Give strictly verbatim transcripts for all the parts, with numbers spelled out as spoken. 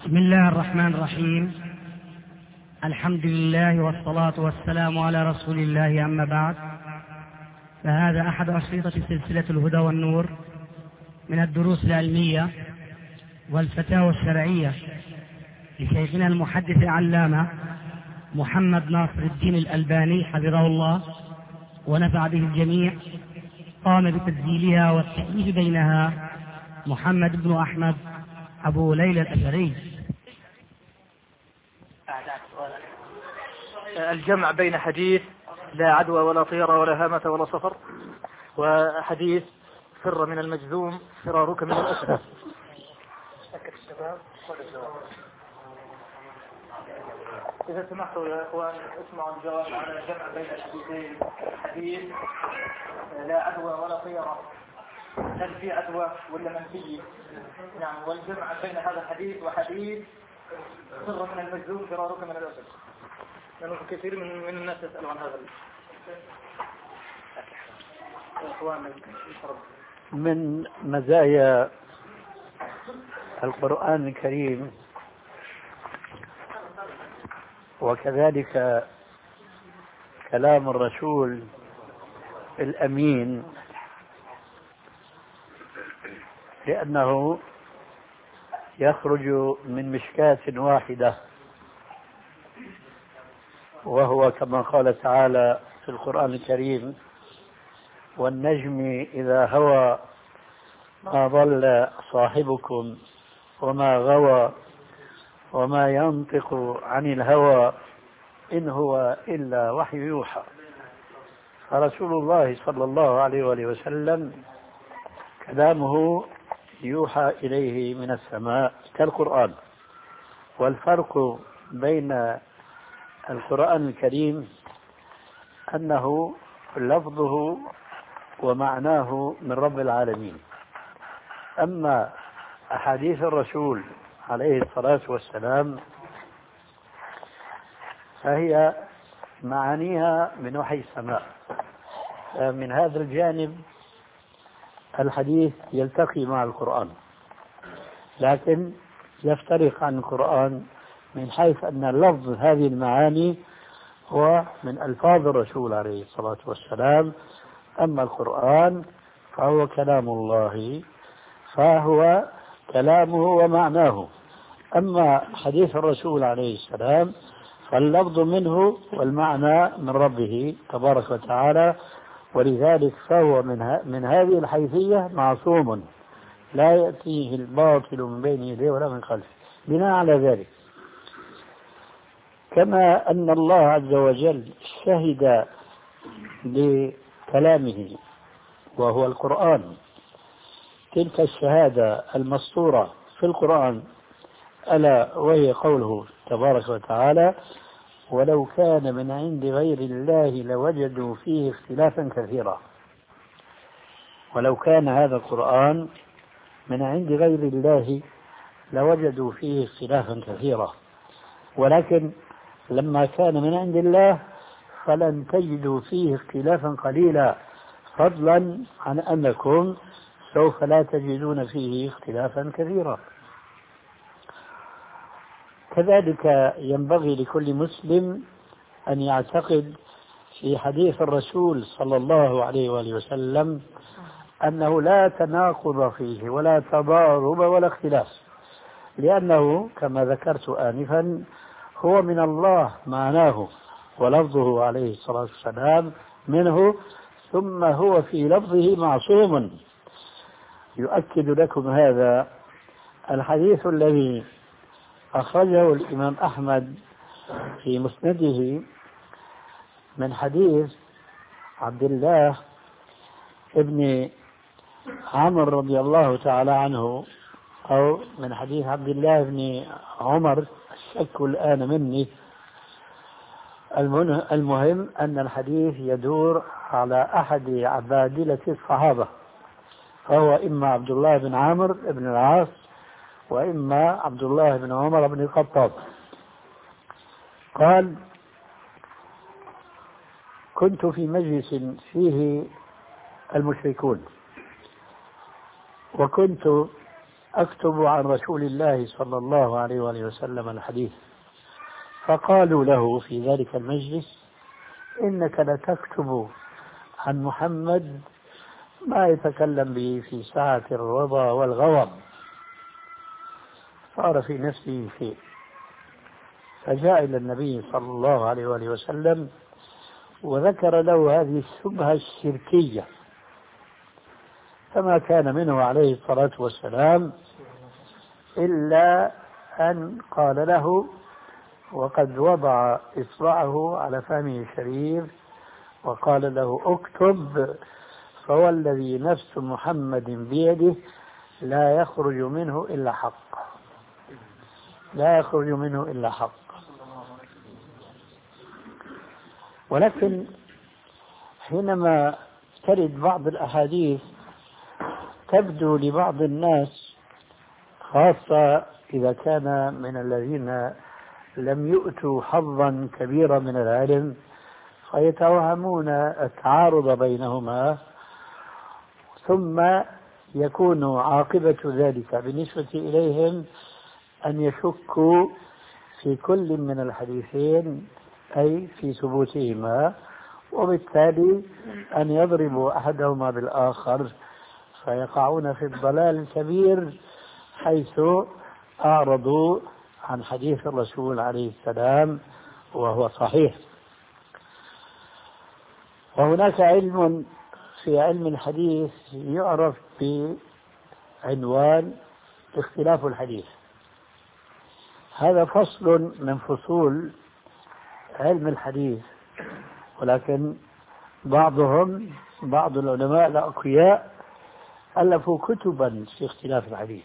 بسم الله الرحمن الرحيم. الحمد لله والصلاة والسلام على رسول الله، أما بعد، فهذا أحد أشرطة سلسلة الهدى والنور من الدروس العلمية والفتاوى الشرعية لشيخنا المحدث العلامة محمد ناصر الدين الألباني حفظه الله ونفع به الجميع. قام بتسجيلها والتأليف بينها محمد بن أحمد أبو ليلى الأثري. الجمع بين حديث لا عدوى ولا طيرة ولا هامة ولا صفر، وحديث فر من المجذوم فرارك من الأسد. إذا سمحتوا يا إخوان اسمعوا الجواب على الجمع بين الحديثين. حديث لا عدوى ولا طيرة، هل في عدوى ولا منفية؟ نعم. والجمع بين هذا الحديث وحديث فر من المجذوم فرارك من الأسد، لأنه كثير من من الناس يسألوا عن هذا. من مزايا القرآن الكريم وكذلك كلام الرسول الأمين لأنه يخرج من مشكاة واحدة، وهو كما قال تعالى في القرآن الكريم: والنجم إذا هوى ما ضل صاحبكم وما غوى وما ينطق عن الهوى إن هو إلا وحي يوحى. فرسول الله صلى الله عليه وآله وسلم كلامه يوحى إليه من السماء كالقرآن. والفرق بين القرآن الكريم أنه لفظه ومعناه من رب العالمين، أما أحاديث الرسول عليه الصلاة والسلام فهي معانيها من وحي السماء. من هذا الجانب الحديث يلتقي مع القرآن، لكن يفترق عن القرآن من حيث أن لفظ هذه المعاني هو من ألفاظ الرسول عليه الصلاة والسلام. أما القرآن فهو كلام الله، فهو كلامه ومعناه. أما حديث الرسول عليه السلام فاللفظ منه والمعنى من ربه تبارك وتعالى، ولذلك فهو من, من هذه الحيثية معصوم لا يأتيه الباطل من بين يديه ولا من خلفه. بناء على ذلك، كما أن الله عز وجل شهد لكلامه وهو القرآن تلك الشهادة المسطورة في القرآن، ألا وهي قوله تبارك وتعالى: ولو كان من عند غير الله لوجدوا فيه اختلافا كثيرا. ولو كان هذا القرآن من عند غير الله لوجدوا فيه اختلافا كثيرا، ولكن لما كان من عند الله فلن تجدوا فيه اختلافا قليلا، فضلا عن أنكم سوف لا تجدون فيه اختلافا كثيرا. كذلك ينبغي لكل مسلم أن يعتقد في حديث الرسول صلى الله عليه وآله وسلم أنه لا تناقض فيه ولا تضارب ولا اختلاف، لأنه كما ذكرت آنفا هو من الله معناه ولفظه عليه الصلاة والسلام منه، ثم هو في لفظه معصوم. يؤكد لكم هذا الحديث الذي أخرجه الإمام أحمد في مسنده من حديث عبد الله ابن عمر رضي الله تعالى عنه، أو من حديث عبد الله بن عمر، الشك الآن مني. المهم أن الحديث يدور على أحد عبادلة الصحابة، فهو إما عبد الله بن عمرو بن العاص وإما عبد الله بن عمر بن الخطاب. قال: كنت في مجلس فيه المشركون، وكنت أكتب عن رسول الله صلى الله عليه وآله وسلم الحديث. فقالوا له في ذلك المجلس: إنك لتكتب عن محمد ما يتكلم به في ساعة الرضا والغضب. صار في نفسه شيء، فجاء إلى النبي صلى الله عليه وآله وسلم وذكر له هذه الشبهة الشركية، فما كان منه عليه الصلاة والسلام إلا أن قال له، وقد وضع إصبعه على فمه الشريف وقال له: اكتب، فوالذي نفس محمد بيده لا يخرج منه إلا حق، لا يخرج منه إلا حق. ولكن حينما ترد بعض الأحاديث تبدو لبعض الناس، خاصة إذا كان من الذين لم يؤتوا حظا كبيرا من العلم، فيتوهمون التعارض بينهما، ثم يكون عاقبة ذلك بالنسبة إليهم أن يشكوا في كل من الحديثين، أي في ثبوتهما، وبالتالي أن يضربوا أحدهما بالآخر، فيقعون في الضلال الكبير حيث أعرضوا عن حديث الرسول عليه السلام وهو صحيح. وهناك علم في علم الحديث يعرف بعنوان اختلاف الحديث. هذا فصل من فصول علم الحديث، ولكن بعضهم بعض العلماء الأقوياء ألفوا كتبا في اختلاف الحديث.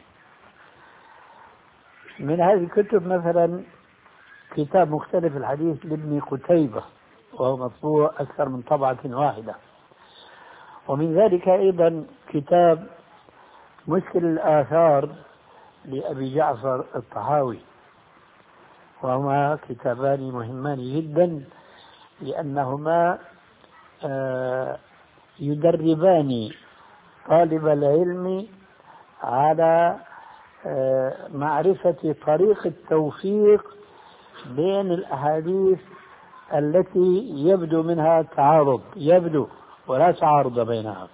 من هذه الكتب مثلا كتاب مختلف الحديث لابن قتيبة، وهو مطبوع أكثر من طبعة واحدة. ومن ذلك أيضا كتاب مشكل الآثار لأبي جعفر الطحاوي، وهما كتابان مهمان جدا لأنهما يدربان طالب العلم على معرفة طريق التوفيق بين الأحاديث التي يبدو منها تعارض، يبدو ولا تعارض بينها.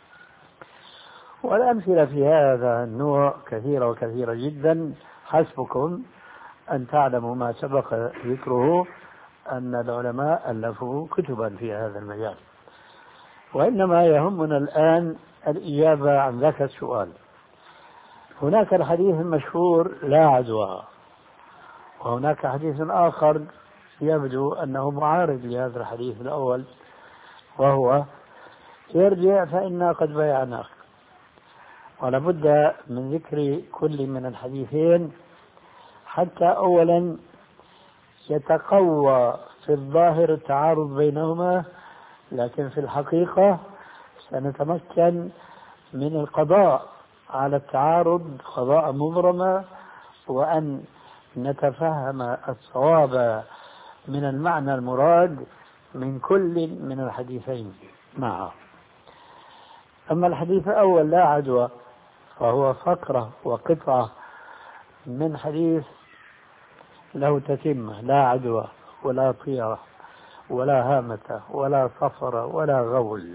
والأمثلة في هذا النوع كثيرة وكثيرة جدا. حسبكم أن تعلموا ما سبق ذكره أن العلماء ألفوا كتبا في هذا المجال، وإنما يهمنا الآن الإجابة عن ذاك السؤال. هناك الحديث المشهور لا عدوى، وهناك حديث آخر يبدو أنه معارض لهذا الحديث الأول، وهو ارجع فإنا قد بايعناك. ولابد من ذكر كل من الحديثين حتى أولا يتقوى في الظاهر التعارض بينهما، لكن في الحقيقة سنتمكن من القضاء على التعارض قضاء مبرما، وأن نتفهم الصواب من المعنى المراد من كل من الحديثين معا. أما الحديث الأول لا عدوى فهو فقرة وقطعة من حديث له تتمة: لا عدوى ولا طيرة ولا هامة ولا صفر ولا غول.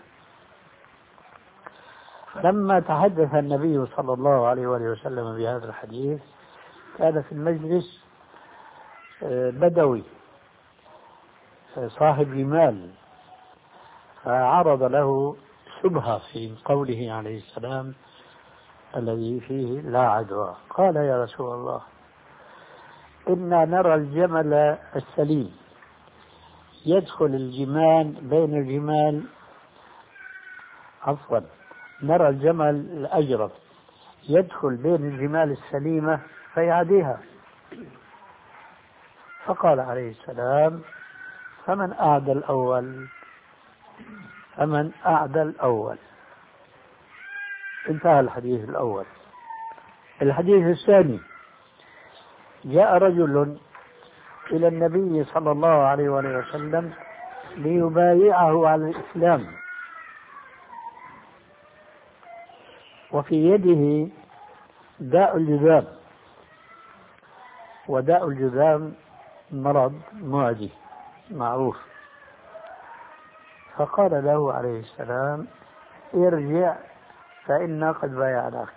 لما تحدث النبي صلى الله عليه وآله وسلم بهذا الحديث كان في المجلس بدوي صاحب جمال، فعرض له شبهة في قوله عليه السلام الذي فيه لا عدوى. قال: يا رسول الله، إنا نرى الجمل السليم يدخل الجمال بين الجمال عفوا نرى الجمل الأجرب يدخل بين الجمال السليمة فيعديها. فقال عليه السلام: فمن أعدى الأول فمن أعدى الأول. انتهى الحديث الأول. الحديث الثاني: جاء رجل إلى النبي صلى الله عليه وسلم ليبايعه على الإسلام، وفي يده داء الجذام، وداء الجذام مرض معدي معروف. فقال له عليه السلام ارجع فإنا قد بايعناك.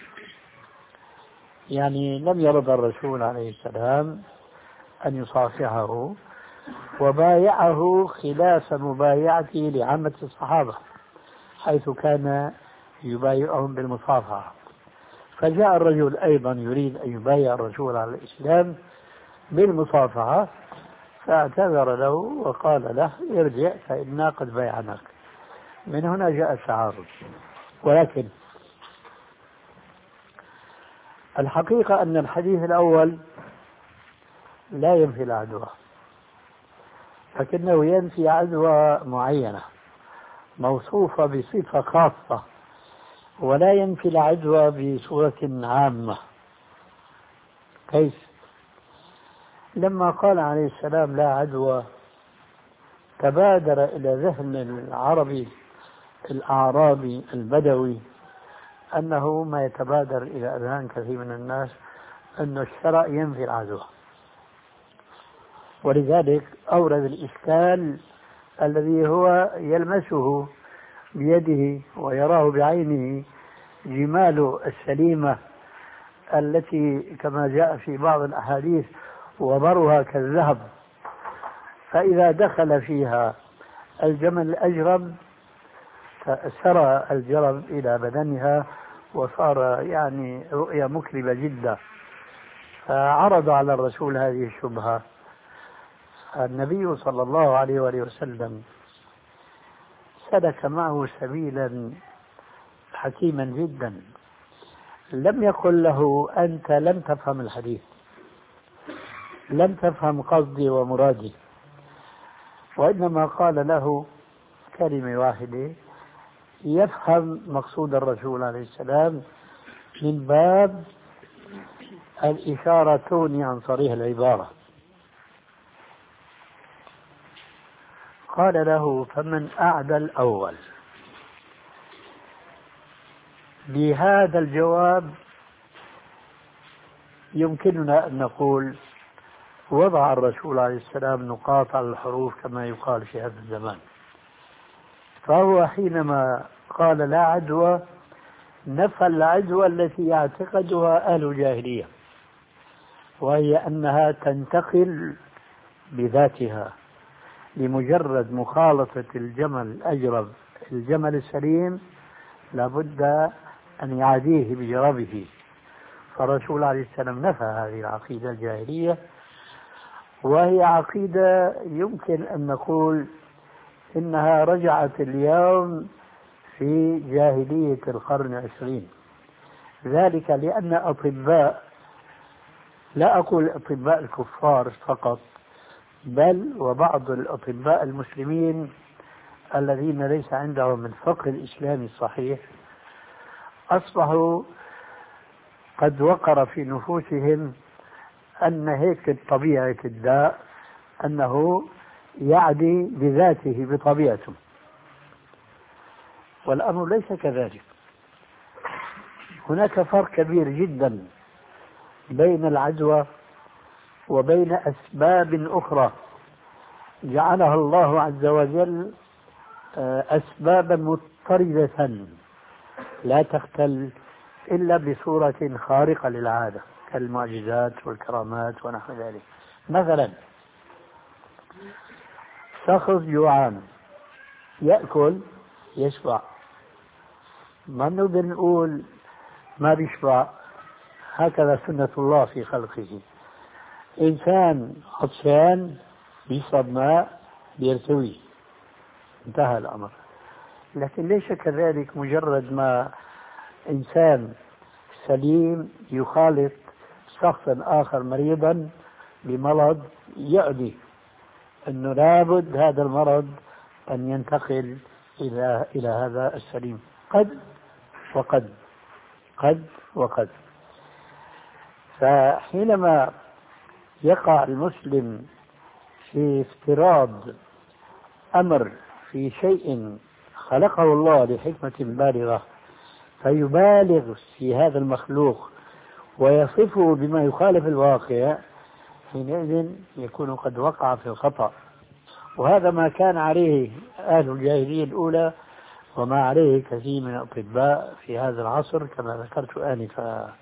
يعني لم يرضى الرسول عليه السلام أن يصافحه، وبايعه خلاف مبايعته لعامة الصحابة حيث كان يبايعهم بالمصافحة. فجاء الرجل أيضا يريد أن يبايع الرسول على الإسلام بالمصافحة، فاعتذر له وقال له ارجع فإنا قد بايعناك. من هنا جاء التعارض. ولكن الحقيقة أن الحديث الأول لا ينفي العدوى، لكنه ينفي عدوى معينة موصوفة بصفة خاصة، ولا ينفي العدوى بصورة عامة. كيف؟ لما قال عليه السلام لا عدوى، تبادر إلى ذهن العربي الأعرابي البدوي أنه ما يتبادر إلى أذهان كثير من الناس أن الشرع ينفي العدوى، ولذلك أورد الإشكال الذي هو يلمسه بيده ويراه بعينه، جمال السليمة التي كما جاء في بعض الأحاديث وبرها كالذهب، فإذا دخل فيها الجمل الأجرب سرى الجرب إلى بدنها وصار يعني رؤية مكربة جدا. فعرض على الرسول هذه الشبهة. النبي صلى الله عليه وآله وسلم سلك معه سبيلا حكيما جدا، لم يقل له أنت لم تفهم الحديث، لم تفهم قصدي ومرادي، وإنما قال له كلمة واحدة يفهم مقصود الرسول عليه السلام من باب الإشارة تغني عن صريح العبارة. قال له فمن أعدى الأول. بهذا الجواب يمكننا أن نقول وضع الرسول عليه السلام نقاط على الحروف كما يقال في هذا الزمان. فهو حينما قال لا عدوى نفى العدوى التي يعتقدها أهل الجاهلية، وهي أنها تنتقل بذاتها لمجرد مخالطة الجمل الأجرب الجمل السليم لابد أن يعاديه بجربه. فالرسول عليه السلام نفى هذه العقيدة الجاهلية، وهي عقيدة يمكن أن نقول إنها رجعت اليوم في جاهلية القرن العشرين، ذلك لأن أطباء، لا أقول أطباء الكفار فقط، بل وبعض الأطباء المسلمين الذين ليس عندهم من فقه الإسلام الصحيح أصبحوا قد وقر في نفوسهم أن هيك طبيعة الداء أنه يعدي بذاته بطبيعته، والأمر ليس كذلك. هناك فرق كبير جدا بين العدوى وبين أسباب أخرى جعلها الله عز وجل أسبابا مضطردة لا تختل إلا بصورة خارقة للعادة كالمعجزات والكرامات ونحو ذلك. مثلا شخص جوعان يأكل يشبع، ما نقدر نقول ما بيشبع، هكذا سنة الله في خلقه. إنسان عطشان بيشرب ماء بيرتوي، انتهى الأمر. لكن ليس كذلك مجرد ما إنسان سليم يخالط شخصا آخر مريضا بمرض يعدي أنه لابد هذا المرض أن ينتقل إلى إلى هذا السليم. قد وقد قد وقد فحينما يقع المسلم في افتراض أمر في شيء خلقه الله لحكمة بالغة فيبالغ في هذا المخلوق ويصفه بما يخالف الواقع حينئذ يكون قد وقع في الخطأ. وهذا ما كان عليه أهل الجاهلية الأولى وما عليه كثير من الأطباء في هذا العصر كما ذكرت آنفا.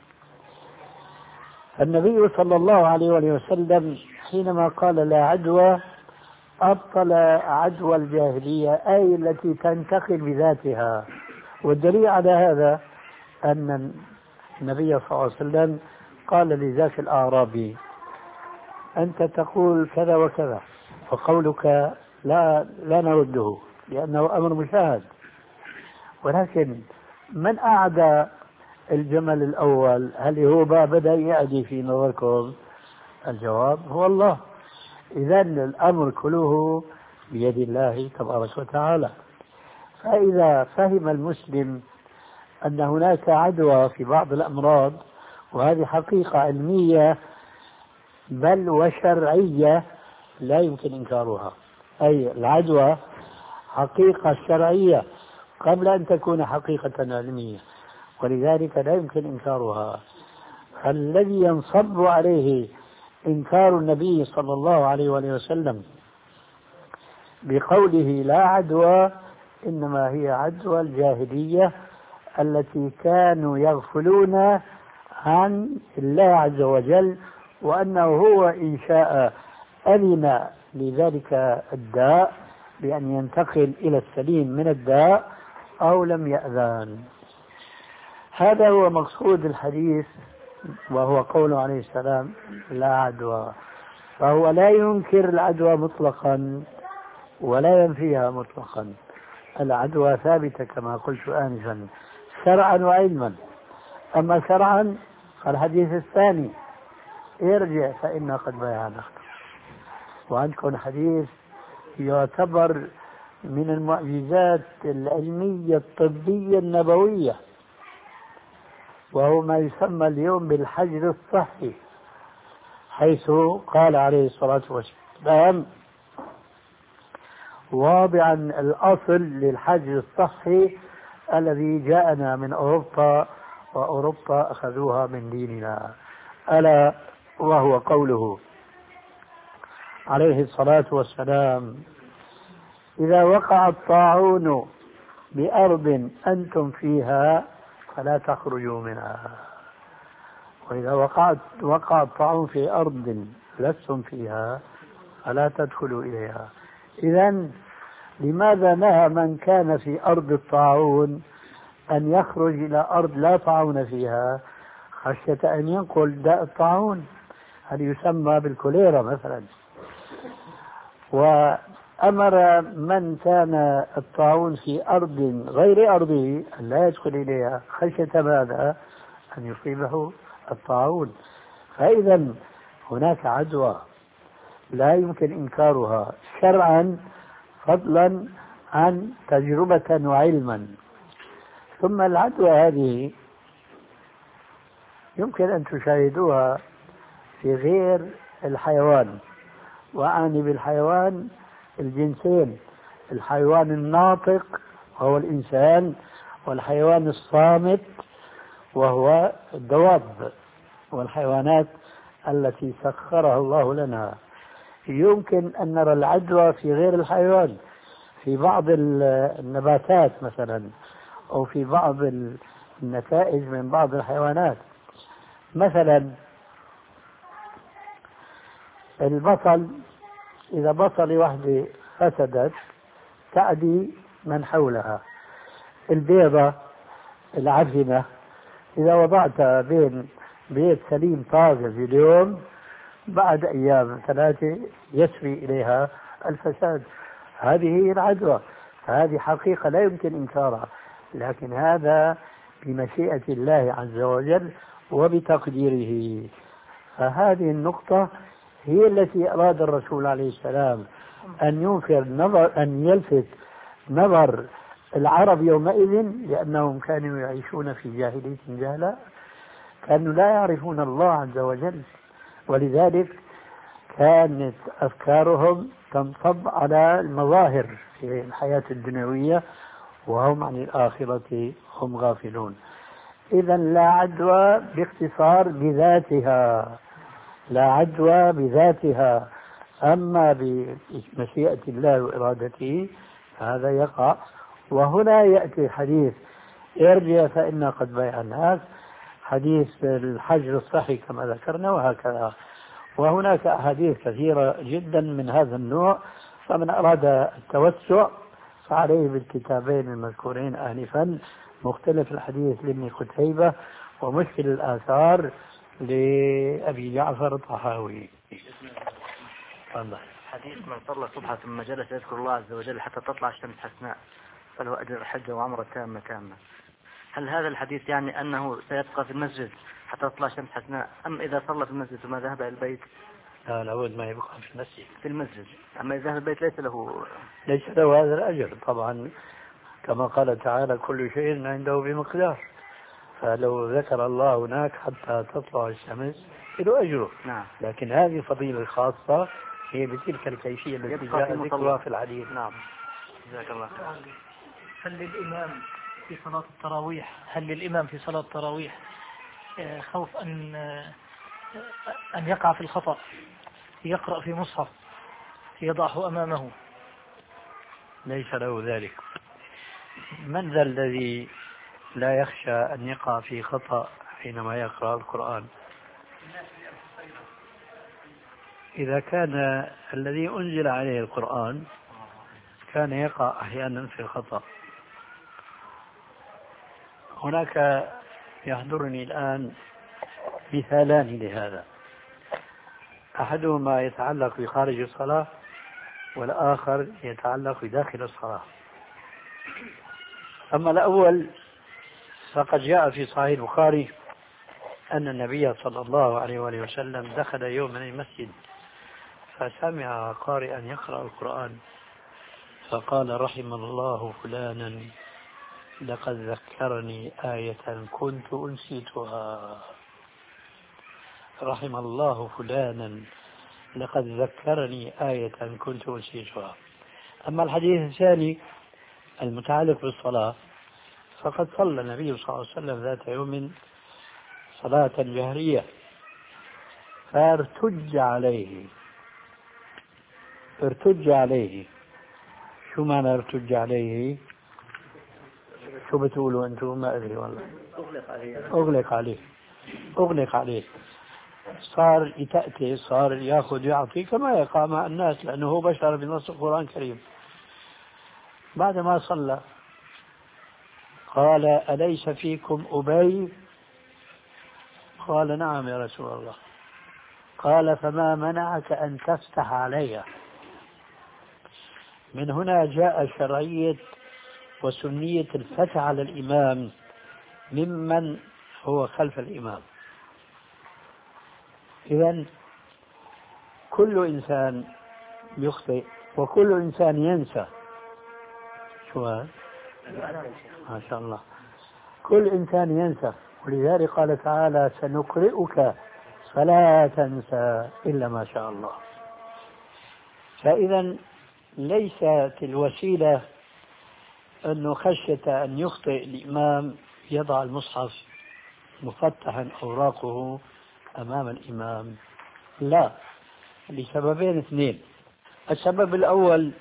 النبي صلى الله عليه وسلم حينما قال لا عدوى أبطل عدوى الجاهلية أي التي تنتقل بذاتها. والدليل على هذا أن النبي صلى الله عليه وسلم قال لذاك الأعرابي أنت تقول كذا وكذا فقولك لا لا نرده لأنه أمر مشاهد، ولكن من أعدى الجمل الأول؟ هل هو بدأ يعدي في نظركم؟ الجواب هو الله. إذا الأمر كله بيد الله تبارك وتعالى. فإذا فهم المسلم أن هناك عدوى في بعض الأمراض وهذه حقيقة علمية بل وشرعية لا يمكن إنكارها، أي العدوى حقيقة شرعية قبل أن تكون حقيقة علمية، ولذلك لا يمكن إنكارها. الذي ينصب عليه إنكار النبي صلى الله عليه وسلم بقوله لا عدوى إنما هي عدوى الجاهلية التي كانوا يغفلون عن الله عز وجل وأنه هو إن شاء أذن لذلك الداء بأن ينتقل إلى السليم من الداء أو لم يأذن. هذا هو مقصود الحديث، وهو قوله عليه السلام لا عدوى. فهو لا ينكر العدوى مطلقا ولا ينفيها مطلقا. العدوى ثابتة كما قلت آنفا شرعا وعلما. أما شرعا فالحديث الثاني ارجع فإنا قد بايعنا. وعندكم حديث يعتبر من المعجزات العلمية الطبية النبوية، وهو ما يسمى اليوم بالحجر الصحي، حيث قال عليه الصلاة والسلام واضعا الأصل للحجر الصحي الذي جاءنا من أوروبا وأوروبا أخذوها من ديننا، ألا وهو قوله عليه الصلاة والسلام إذا وقع الطاعون بأرض أنتم فيها فلا تخرجوا منها، وإذا وقعت وقع الطاعون في أرض لستم فيها فلا تدخلوا إليها. إذن لماذا نهى من كان في أرض الطاعون أن يخرج إلى أرض لا طاعون فيها خشية أن ينقل داء الطاعون، هل يسمى بالكوليرا مثلا؟ وأمر من كان الطاعون في أرض غير أرضه أن لا يدخل إليها خشية ماذا؟ أن يصيبه الطاعون. فإذا هناك عدوى لا يمكن إنكارها شرعا فضلا عن تجربة وعلما. ثم العدوى هذه يمكن أن تشاهدوها في غير الحيوان، وأعني بالحيوان الجنسين، الحيوان الناطق وهو الإنسان، والحيوان الصامت وهو الدواب والحيوانات التي سخرها الله لنا. يمكن أن نرى العدوى في غير الحيوان، في بعض النباتات مثلا أو في بعض النتائج من بعض الحيوانات. مثلا البصل، إذا بصل واحدة فسدت تعدي من حولها. البيضة العجنة إذا وضعتها بين بيت سليم طازج اليوم بعد أيام ثلاثة يسري إليها الفساد. هذه هي العدوى، هذه حقيقة لا يمكن إنكارها، لكن هذا بمشيئة الله عز وجل وبتقديره. فهذه النقطة هي التي أراد الرسول عليه السلام أن ينكر نظر أن يلفت نظر العرب يومئذ، لأنهم كانوا يعيشون في جاهلية جهلاء، كانوا لا يعرفون الله عز وجل، ولذلك كانت أفكارهم تنصب على المظاهر في الحياة الدنيوية وهم عن الآخرة هم غافلون. إذا لا عدوى باختصار بذاتها، لا عدوى بذاتها. أما بمشيئة الله وإرادته هذا يقع. وهنا يأتي حديث ارجع فإن قد بايع الناس، حديث الحجر الصحي كما ذكرنا، وهكذا. وهناك أحاديث كثيرة جدا من هذا النوع. فمن أراد التوسع فعليه بالكتابين المذكورين آنفا، مختلف الحديث لابن قتيبة ومشكل الآثار لأبي جعفر الطحاوي. الله. حديث من صلى الصبح ثم جلس يذكر الله عز وجل حتى تطلع الشمس حسناء فله أجر حجة وعمرة تامة تامة. هل هذا الحديث يعني أنه سيبقى في المسجد حتى تطلع الشمس حسناء، أم إذا صلى في المسجد ثم ذهب إلى البيت؟ لا، لابد ما يبقى في المسجد. في المسجد، أما إذا ذهب البيت ليس له ليس له هذا الأجر طبعا، كما قال تعالى كل شيء عنده بمقدار. فلو ذكر الله هناك حتى تطلع الشمس له أجره. نعم. لكن هذه فضيلة خاصة هي بتلك الكيفية التي جاء ذكرها في الحديث. نعم. جزاك الله خير. هل للإمام في صلاة التراويح هل للإمام في صلاة التراويح خوف أن أن يقع في الخطأ، يقرأ في مصحف يضعه أمامه؟ ليس له ذلك. من ذا الذي لا يخشى أن يقع في خطأ حينما يقرأ القرآن؟ إذا كان الذي أنزل عليه القرآن كان يقع أحيانا في الخطأ. هناك يحضرني الآن مثالان لهذا، أحدهما يتعلق بخارج الصلاة والآخر يتعلق بداخل الصلاة. أما الأول فقد جاء في صحيح البخاري أن النبي صلى الله عليه وآله وسلم دخل يوما المسجد فسمع قارئا يقرأ القرآن فقال رحم الله فلانا لقد ذكرني آية كنت أنسيتها. رحم الله فلانا لقد ذكرني آية كنت أنسيتها. أما الحديث الثاني المتعلق بالصلاة فقد صلى النبي صلى الله عليه وسلم ذات يوم صلاة جهرية فارتج عليه. ارتج عليه شو معنى ارتج عليه؟ شو بتقولوا أنتم؟ ما أدري والله. أغلق عليه. أغلق عليه أغلق عليه صار يتأتي، صار يأخذ يعطي كما يقع مع الناس لأنه هو بشر بنص القرآن الكريم. بعد ما صلى قال أليس فيكم أبي؟ قال نعم يا رسول الله. قال فما منعك أن تفتح علي؟ من هنا جاء شرعية وسنية الفتح على الإمام ممن هو خلف الإمام. إذن كل إنسان يخطئ وكل إنسان ينسى. شو هذا؟ ما شاء الله. كل إنسان ينسى، ولذلك قال تعالى سنقرئك فلا تنسى إلا ما شاء الله. فإذا ليست الوسيلة أنه خشية أن يخطئ الإمام يضع المصحف مفتحا أوراقه أمام الإمام، لا، لسببين اثنين. السبب الأول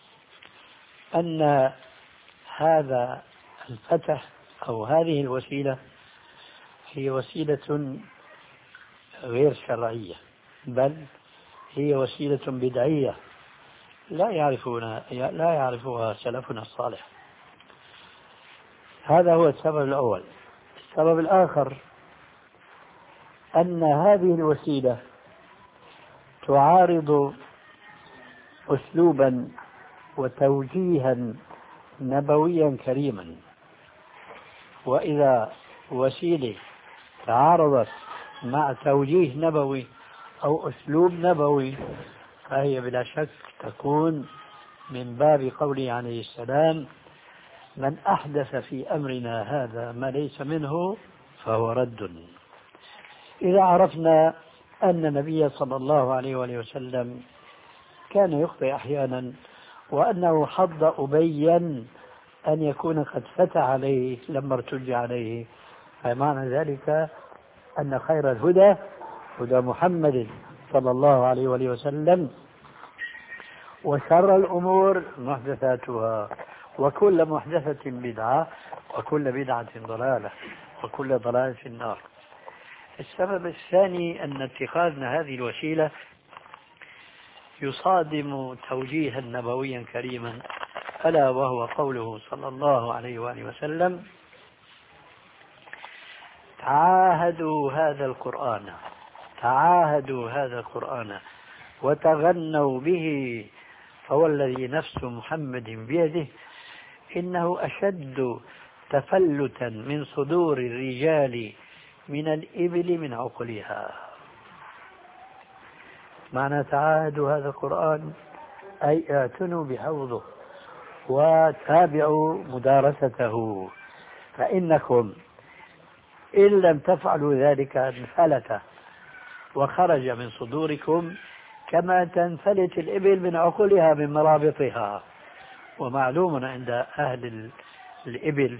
أن هذا الفتح أو هذه الوسيلة هي وسيلة غير شرعية، بل هي وسيلة بدعية لا يعرفون لا يعرفها سلفنا الصالح. هذا هو السبب الأول. السبب الآخر أن هذه الوسيلة تعارض أسلوبا وتوجيها نبويا كريما، وإذا وسيلة تعارضت مع توجيه نبوي أو أسلوب نبوي فهي بلا شك تكون من باب قوله عليه السلام من أحدث في أمرنا هذا ما ليس منه فهو رد. إذا عرفنا أن النبي صلى الله عليه وآله وسلم كان يخطئ أحيانا وأنه حض أبيا أن يكون قد فتح عليه لما ارتج عليه، فمعنى ذلك أن خير الهدى هدى محمد صلى الله عليه وآله وسلم، وشر الأمور محدثاتها، وكل محدثة بدعة، وكل بدعة ضلالة، وكل ضلالة في النار. السبب الثاني أن اتخاذنا هذه الوسيلة يصادم توجيها نبويا كريما، ألا وهو قوله صلى الله عليه وآله وسلم: تعاهدوا هذا القرآن تعاهدوا هذا القرآن وتغنوا به، فوالذي نفس محمد بيده إنه أشد تفلتا من صدور الرجال من الإبل من عقلها. معنى تعاهدوا هذا القرآن أي اعتنوا بحفظه وتابعوا مدارسته، فإنكم إن لم تفعلوا ذلك انفلت وخرج من صدوركم كما تنفلت الإبل من عقلها من مرابطها. ومعلوم عند أهل الإبل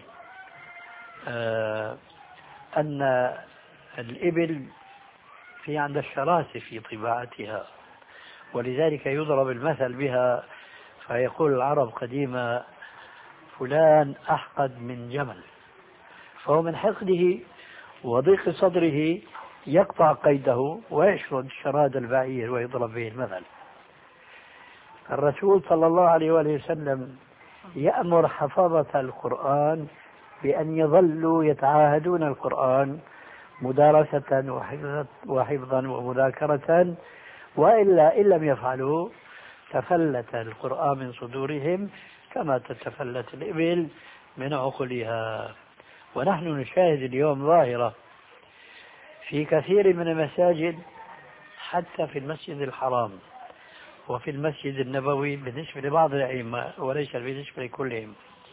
آه أن الإبل في عند الشراسة في طباعتها، ولذلك يضرب المثل بها، فيقول العرب قديما: فلان أحقد من جمل، فهو من حقده وضيق صدره يقطع قيده ويشرد شراد البعير ويضرب به المثل. الرسول صلى الله عليه وآله وسلم يأمر حفظة القرآن بأن يظلوا يتعاهدون القرآن مدارسة وحفظا ومذاكرة، وإلا إن لم يفعلوا تفلت القرآن من صدورهم كما تتفلت الإبل من عقلها. ونحن نشاهد اليوم ظاهرة في كثير من المساجد، حتى في المسجد الحرام وفي المسجد النبوي بالنسبة لبعض الأئمة وليس بالنسبة لكلهم،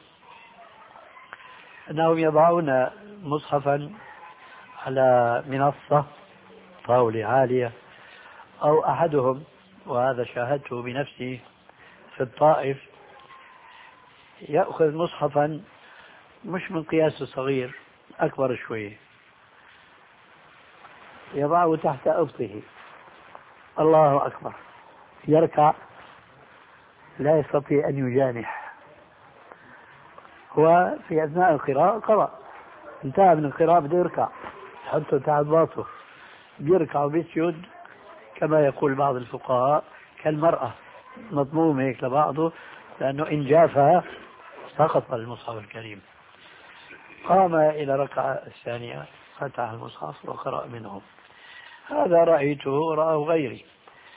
أنهم يضعون مصحفا على منصة طاولة عالية، أو أحدهم، وهذا شاهدته بنفسي في الطائف، يأخذ مصحفا مش من قياسه صغير، أكبر شوي، يضعه تحت أبطه، الله أكبر، يركع لا يستطيع أن يجانح، هو في أثناء القراءة قرأ، انتهى من القراءة بده يركع، حطه تحت باطه، بيركع وبيسجد كما يقول بعض الفقهاء كالمرأة، مضموم هيك لبعضه، لأنه إن جافها سقط المصحف الكريم. قام إلى ركعة الثانية فتح المصحف وقرأ منه. هذا رأيته ورأى غيري،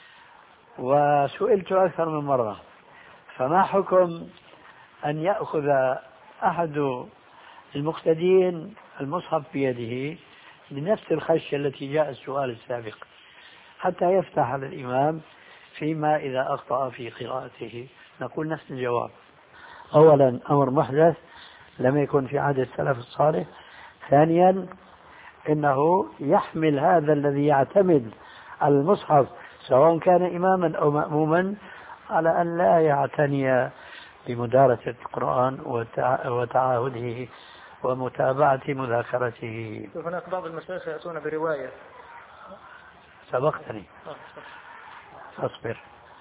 وسئلت أكثر من مرة: فما حكم أن يأخذ أحد المقتدين المصحف بيده بنفس الخشية التي جاء السؤال السابق، حتى يفتح على الإمام فيما إذا أخطأ في قراءته؟ نقول نفس الجواب: أولا أمر محدث لم يكن في عهد السلف الصالح، ثانيا إنه يحمل هذا الذي يعتمد على المصحف سواء كان إماما أو مأموما على أن لا يعتني بمدارسة القرآن وتعاهده ومتابعة مذاكرته. هناك بعض المشايخ يأتون برواية. سبقتني أصبر.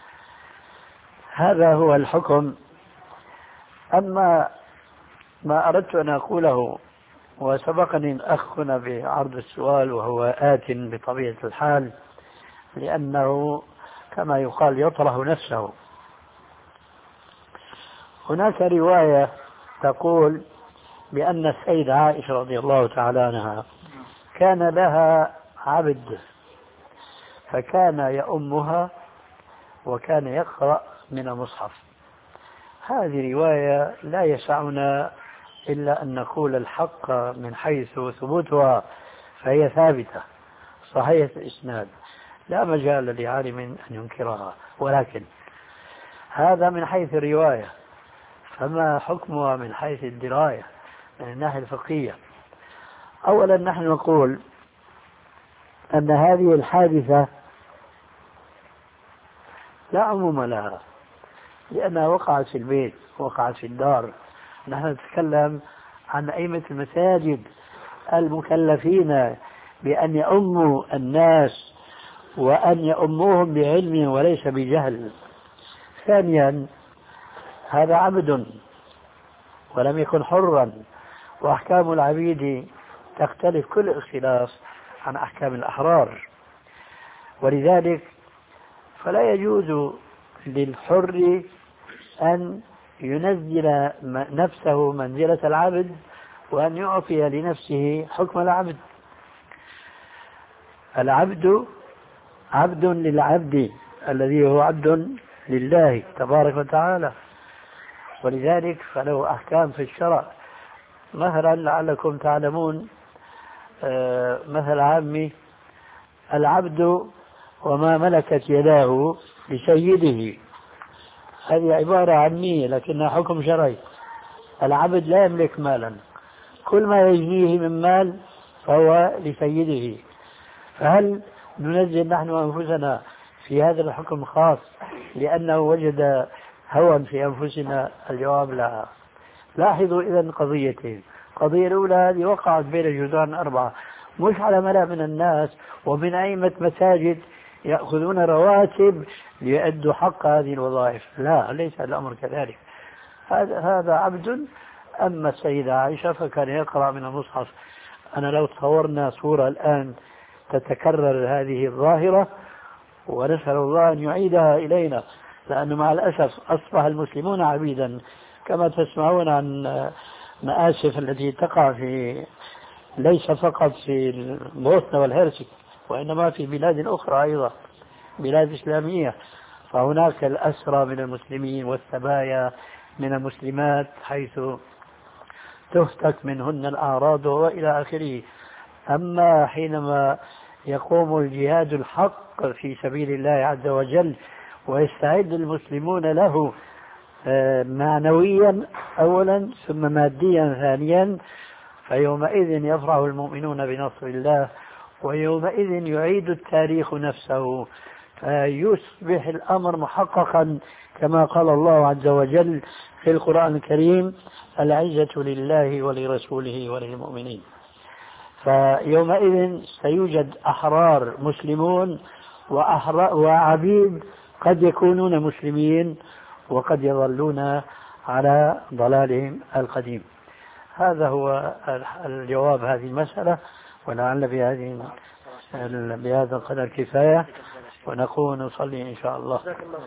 هذا هو الحكم. أما ما أردت أن أقوله، وسبقني الأخ هنا بعرض السؤال وهو آت بطبيعة الحال، لأنه كما يقال يطرح نفسه. هناك رواية تقول بأن السيدة عائشة رضي الله تعالى عنها كان لها عبد، فكان يؤمها وكان يقرأ من المصحف. هذه رواية لا يسعنا إلا أن نقول الحق من حيث ثبوتها، فهي ثابتة صحيحة الإسناد، لا مجال لعالم أن ينكرها، ولكن هذا من حيث الرواية، فما حكمها من حيث الدراية من الناحية الفقهية؟ أولا نحن نقول أن هذه الحادثة لا عموم لها، لأنها وقعت في البيت، وقعت في الدار. نحن نتكلم عن أئمة المساجد المكلفين بأن يؤموا الناس وأن يؤموهم بعلم وليس بجهل. ثانيا هذا عبد ولم يكن حرا، وأحكام العبيد تختلف كل اختلاف عن أحكام الأحرار، ولذلك فلا يجوز للحر أن ينزل نفسه منزلة العبد وأن يعطي لنفسه حكم العبد. العبد عبد للعبد الذي هو عبد لله تبارك وتعالى، ولذلك فله أحكام في الشرع. مثلا لعلكم تعلمون مثل عامي: العبد وما ملكت يداه لسيده. هذه عبارة عامية لكنها حكم شرعي. العبد لا يملك مالا، كل ما يجنيه من مال فهو لسيده. فهل ننزل نحن أنفسنا في هذا الحكم خاص لأنه وجد هوى في أنفسنا؟ الجواب لا. لاحظوا إذن قضيتين. القضية الأولى هذه وقعت بين الجدران أربعة، مش على ملأ من الناس ومن أئمة مساجد يأخذون رواتب ليؤدوا حق هذه الوظائف. لا، ليس الأمر كذلك. هذا هذا عبد. أما السيدة عائشة فكان يقرأ من المصحف. أنا لو تصورنا صورة الآن تتكرر هذه الظاهرة، ونسأل الله أن يعيدها إلينا، لأنه مع الأسف أصبح المسلمون عبيدا، كما تسمعون عن مآسف التي تقع في ليس فقط في البوسنة والهرسك وإنما في بلاد أخرى أيضا، بلاد إسلامية. فهناك الأسرى من المسلمين والسبايا من المسلمات حيث تفتك منهن الأعراض وإلى آخره. أما حينما يقوم الجهاد الحق في سبيل الله عز وجل ويستعد المسلمون له معنويا أولا ثم ماديا ثانيا، فيومئذ يفرح المؤمنون بنصر الله، ويومئذ يعيد التاريخ نفسه، فيصبح الأمر محققا كما قال الله عز وجل في القرآن الكريم: العزة لله ولرسوله وللمؤمنين. فيومئذ سيوجد أحرار مسلمون وعبيد قد يكونون مسلمين وقد يظلون على ضلالهم القديم. هذا هو الجواب هذه المسألة، ولعل بهذه بهذا القدر كفاية، ونكون نصلي إن شاء الله.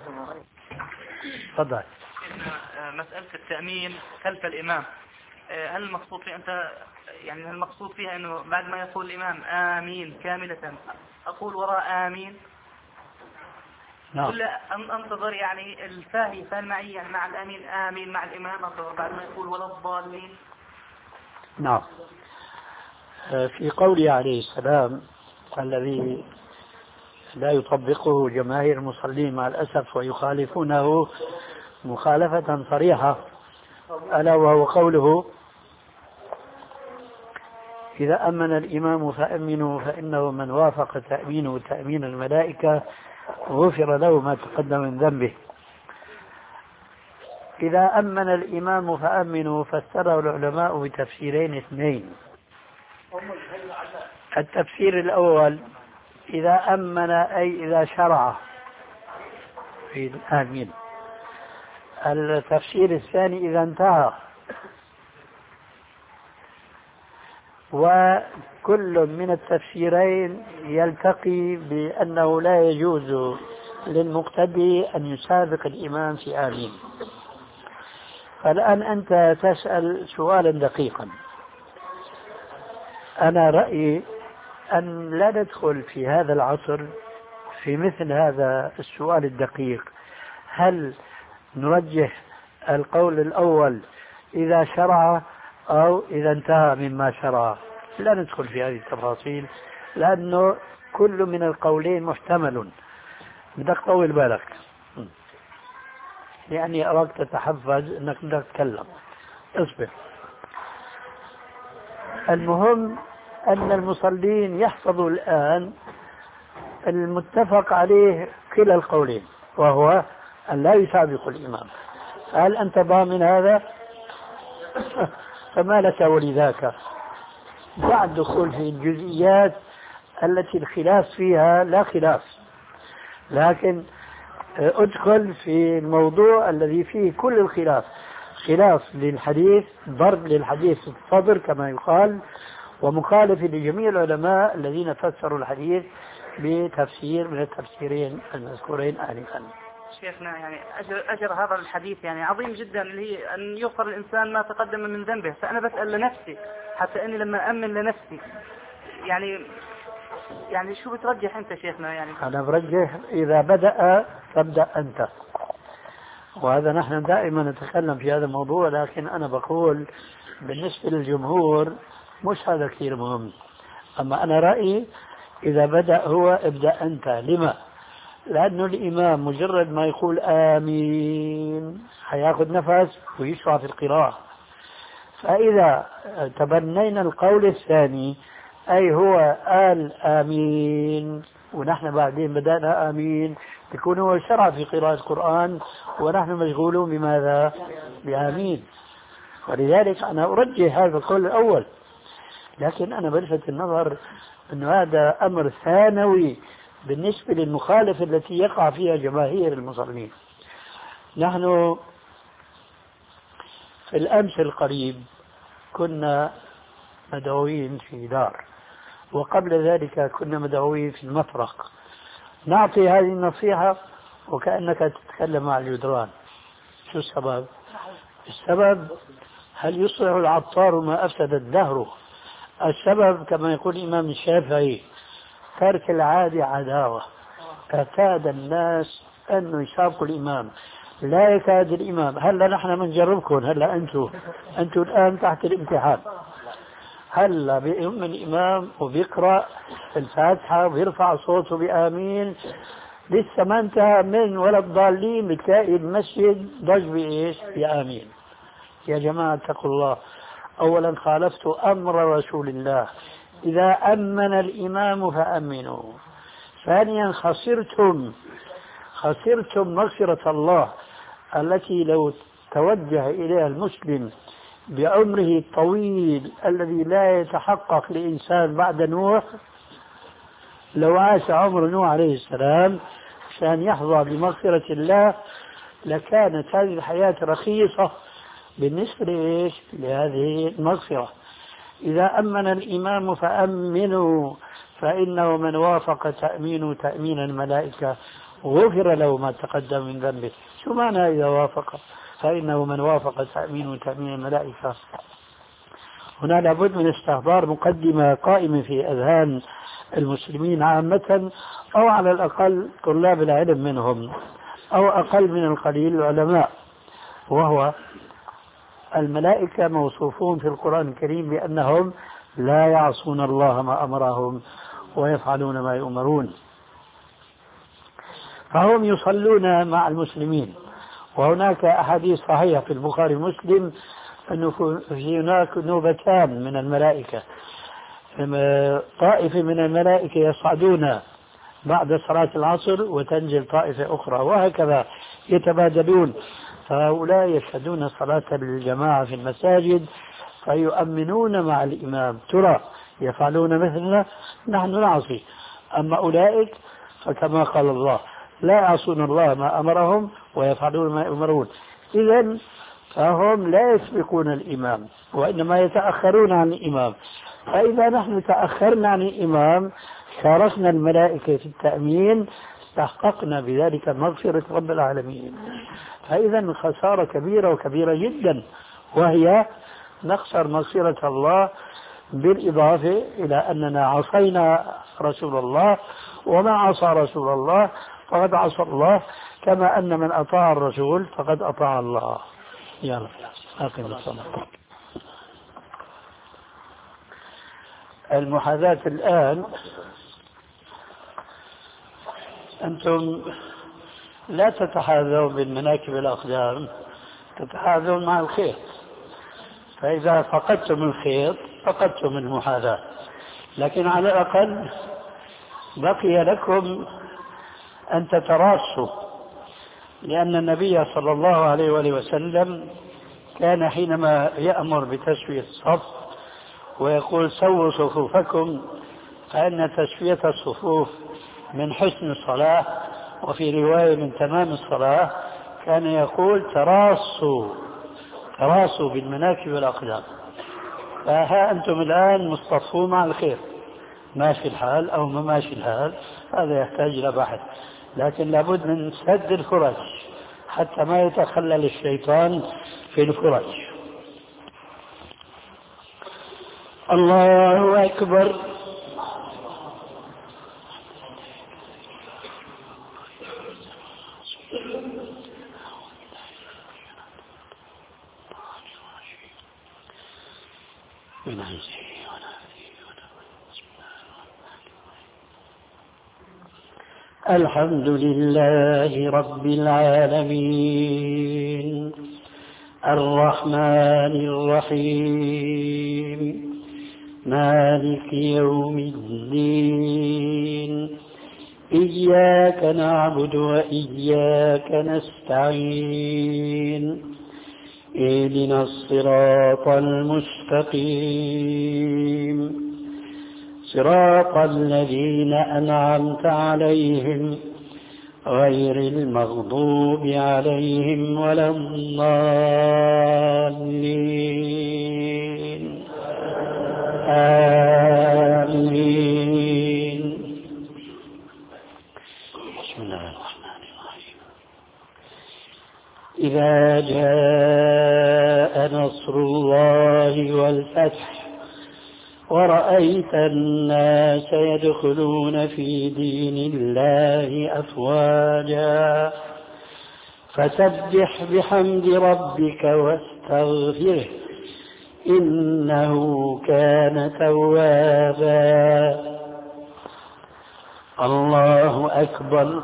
تفضل. مسألة التأمين خلف الإمام، هل المقصود فيها أنت يعني هل المقصود فيها أنه بعد ما يقول الإمام آمين كاملة أقول وراء آمين؟ نعم. ولا أنتظر يعني الفاهي فالمعي يعني مع الآمين آمين مع الإمام أنتظر بعد ما يقول ولا الضالين؟ نعم. في قوله عليه السلام الذي لا يطبقه جماهير المصلين مع الأسف ويخالفونه مخالفة صريحة، ألا وهو قوله: إذا أمن الإمام فأمنوا فإنه من وافق تأمينه تأمين الملائكة غفر له ما تقدم من ذنبه. إذا أمن الإمام فأمنوا فسره العلماء بتفسيرين اثنين. التفسير الأول: إذا أمن أي إذا شرع في الآمين. التفسير الثاني: إذا انتهى. وكل من التفسيرين يلتقي بأنه لا يجوز للمقتدي أن يسابق الإمام في آمين. فالآن أنت تسأل سؤالا دقيقا. أنا رأيي أن لا ندخل في هذا العصر في مثل هذا السؤال الدقيق: هل نرجح القول الأول إذا شرع أو إذا انتهى مما شرع؟ لا ندخل في هذه التفاصيل، لأنه كل من القولين محتمل. بدك طول بالك يعني أراك تتحفز أنك بدك تتكلم، اصبر. المهم أن المصلين يحفظوا الآن المتفق عليه كلا القولين، وهو أن لا يسابق الإمام. هل أنت ضامن هذا؟ فما لك ولذاك؟ بعد دخول في الجزئيات التي الخلاف فيها لا خلاف، لكن ادخل في الموضوع الذي فيه كل الخلاف، خلاف للحديث، ضرب للحديث في الصدر كما يقال، ومخالف لجميع العلماء الذين فسروا الحديث بتفسير من التفسيرين المذكورين آنفا. شيخنا يعني أجر, أجر هذا الحديث يعني عظيم جدا، اللي هي أن يغفر الإنسان ما تقدم من ذنبه، فأنا بسأل لنفسي حتى أني لما أمن لنفسي يعني يعني شو بترجح أنت شيخنا؟ يعني أنا برجح إذا بدأ فابدأ أنت، وهذا نحن دائما نتكلم في هذا الموضوع، لكن أنا بقول بالنسبة للجمهور مش هذا كثير مهم، أما أنا رأيي إذا بدأ هو ابدأ أنت. لما؟ لأنه الإمام مجرد ما يقول آمين حياخذ نفس ويشرع في القراءة، فإذا تبنينا القول الثاني أي هو قال آمين ونحن بعدين بدأنا آمين، يكون هو شرع في قراءة القرآن ونحن مشغولون بماذا؟ بآمين. ولذلك أنا أرجح هذا القول الأول، لكن أنا بلفت النظر أن هذا أمر ثانوي بالنسبة للمخالفة التي يقع فيها جماهير المصلين. نحن في الأمس القريب كنا مدعوين في دار، وقبل ذلك كنا مدعوين في المفرق، نعطي هذه النصيحة وكأنك تتكلم مع الجدران. شو السبب؟ السبب هل يصلح العطار ما أفسد الدهر؟ السبب كما يقول الإمام الشافعي ترك العادة عداوة، اعتاد الناس أنه يسابقوا الإمام، لا يكاد الإمام. هلا نحن بنجربكم، هلا أنتم أنتم الآن تحت الامتحان، هلا بيؤم الإمام وبيقرأ الفاتحة وبيرفع صوته بآمين، لسه ما انتهى من ولا الضالين بتلاقي المسجد ضج بإيش؟ بآمين. يا جماعة اتقوا الله، أولا خالفت أمر رسول الله، إذا أمن الإمام فأمنوا. ثانيا خسرتم خسرتم مغفرة الله التي لو توجه إليها المسلم بعمره الطويل الذي لا يتحقق لإنسان بعد نوح، لو عاش عمر نوح عليه السلام عشان يحظى بمغفرة الله لكانت هذه الحياة رخيصة بالنسبة لإيش؟ لهذه المغفرة. إذا أمن الإمام فأمنوا فإنه من وافق تأمين تأمين الملائكة غفر له ما تقدم من ذنبه. شو معنى إذا وافق؟ فإنه من وافق تأمين تأمين الملائكة. هنا لابد من استحضار مقدمة قائمة في أذهان المسلمين عامة، أو على الأقل طلاب العلم منهم، أو أقل من القليل العلماء، وهو الملائكة موصوفون في القرآن الكريم بأنهم لا يعصون الله ما أمرهم ويفعلون ما يؤمرون، فهم يصلون مع المسلمين. وهناك أحاديث صحيحة في البخاري ومسلم أنه في هناك نوبتان من الملائكة، طائفة من الملائكة يصعدون بعد صلاة العصر وتنزل طائفة أخرى، وهكذا يتبادلون، فهؤلاء يشهدون صلاة الجماعة في المساجد فيؤمنون مع الإمام. ترى يفعلون مثلنا؟ نحن نعصي، أما أولئك فكما قال الله لا يعصون الله ما أمرهم ويفعلون ما يؤمرون. إذن فهم لا يسبقون الإمام وإنما يتأخرون عن الإمام، فإذا نحن تأخرنا عن الإمام شاركنا الملائكة في التأمين، استحققنا بذلك مغفرة رب العالمين. فإذا خسارة كبيرة وكبيرة جدا، وهي نخسر مغفرة الله بالإضافة إلى أننا عصينا رسول الله، وما عصى رسول الله فقد عصى الله، كما أن من أطاع الرسول فقد أطاع الله. يلا أقم الصلاة. المحاذاة الآن، أنتم لا تتحاذون بالمناكب الأقدام، تتحاذون مع الخيط، فإذا فقدتم الخيط فقدتم المحاذاة، لكن على الأقل بقي لكم أن تتراصوا، لأن النبي صلى الله عليه وآله وسلم كان حينما يأمر بتسوية الصف ويقول سووا صفوفكم، فإن تسوية الصفوف من حسن الصلاة، وفي رواية من تمام الصلاة. كان يقول تراصوا تراصوا بالمناكب والأقدام. فها أنتم الآن مصطفون مع الخير، ماشي الحال أو ما ماشي الحال، هذا يحتاج إلى بحث، لكن لابد من سد الفرج حتى ما يتخلل الشيطان في الفرج. الله أكبر. الحمد لله رب العالمين الرحمن الرحيم مالك يوم الدين إياك نعبد وإياك نستعين اهدنا الصراط المستقيم صراط الذين أنعمت عليهم غير المغضوب عليهم ولا الضالين آمين. بسم الله الرحمن الرحيم. إذا جاء نصر الله والفتح ورأيت الناس يدخلون في دين الله أفواجا فسبح بحمد ربك واستغفره إنه كان توابا. الله أكبر.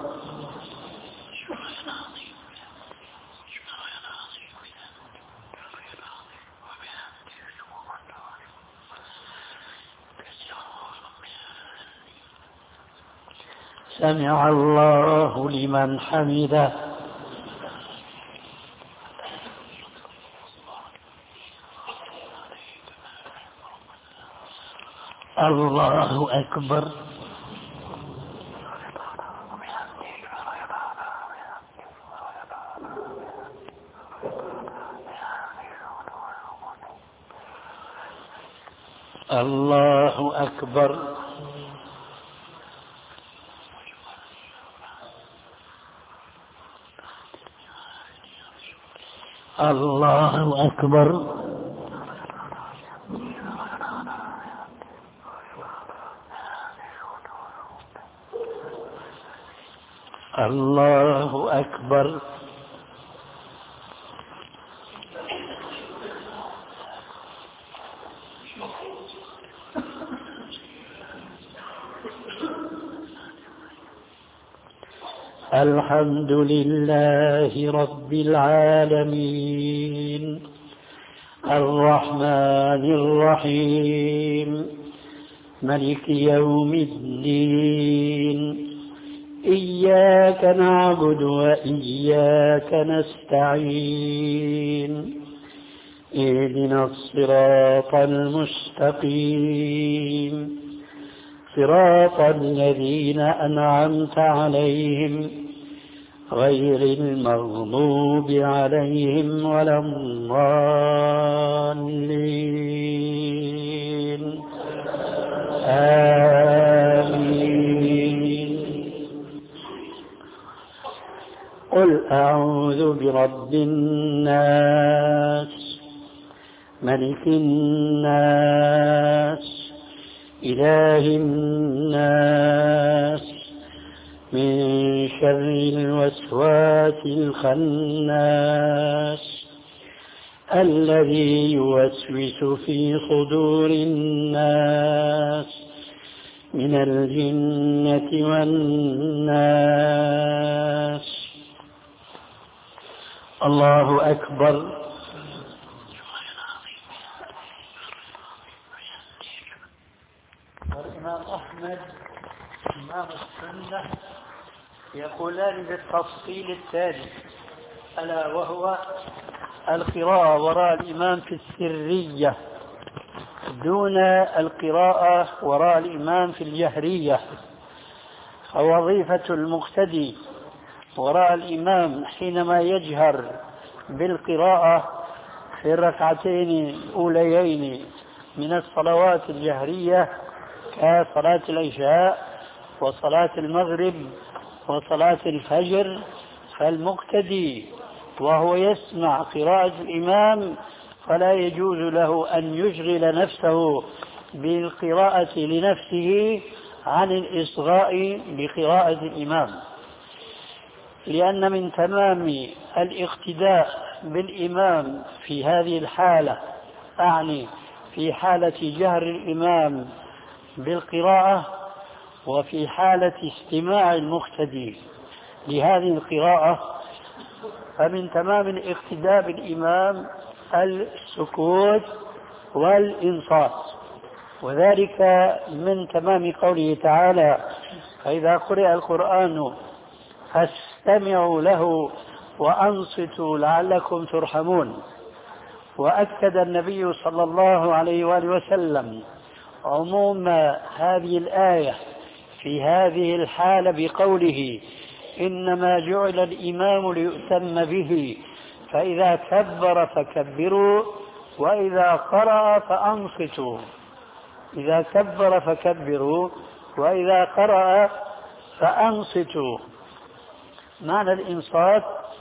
سمع الله لمن حمده. الله أكبر. الله أكبر. الله أكبر. الله أكبر. الحمد لله رب العالمين الرحمن الرحيم ملك يوم الدين إياك نعبد وإياك نستعين اهدنا الصراط المستقيم صراط الذين أنعمت عليهم غير المغضوب عليهم ولا الضالين آمين. قل أعوذ برب الناس ملك الناس إله الناس من شر الوسواس الخناس الذي يوسوس في صدور الناس من الجنة والناس. الله أكبر. والإمام أحمد إمام السنة يقولان بالتفصيل التالي ألا وهو القراءة وراء الإمام في السرية دون القراءة وراء الإمام في الجهرية. فوظيفة المقتدي وراء الإمام حينما يجهر بالقراءة في الركعتين الأوليين من الصلوات الجهرية كصلاة العشاء وصلاة المغرب وصلاة الفجر، فالمقتدي وهو يسمع قراءة الإمام فلا يجوز له أن يشغل نفسه بالقراءة لنفسه عن الإصغاء بقراءة الإمام، لأن من تمام الاقتداء بالإمام في هذه الحالة، أعني في حالة جهر الإمام بالقراءة وفي حالة استماع المقتدي لهذه القراءة، فمن تمام الاقتداء بالإمام السكوت والإنصات، وذلك من تمام قوله تعالى: فإذا قرئ القرآن فاستمعوا له وأنصتوا لعلكم ترحمون. وأكد النبي صلى الله عليه وآله وسلم عموم هذه الآية في هذه الحالة بقوله: إنما جعل الإمام ليؤتم به فإذا كبر فكبروا وإذا قرأ فأنصتوا. إذا كبر فكبروا وإذا قرأ فأنصتوا. معنى الإنصات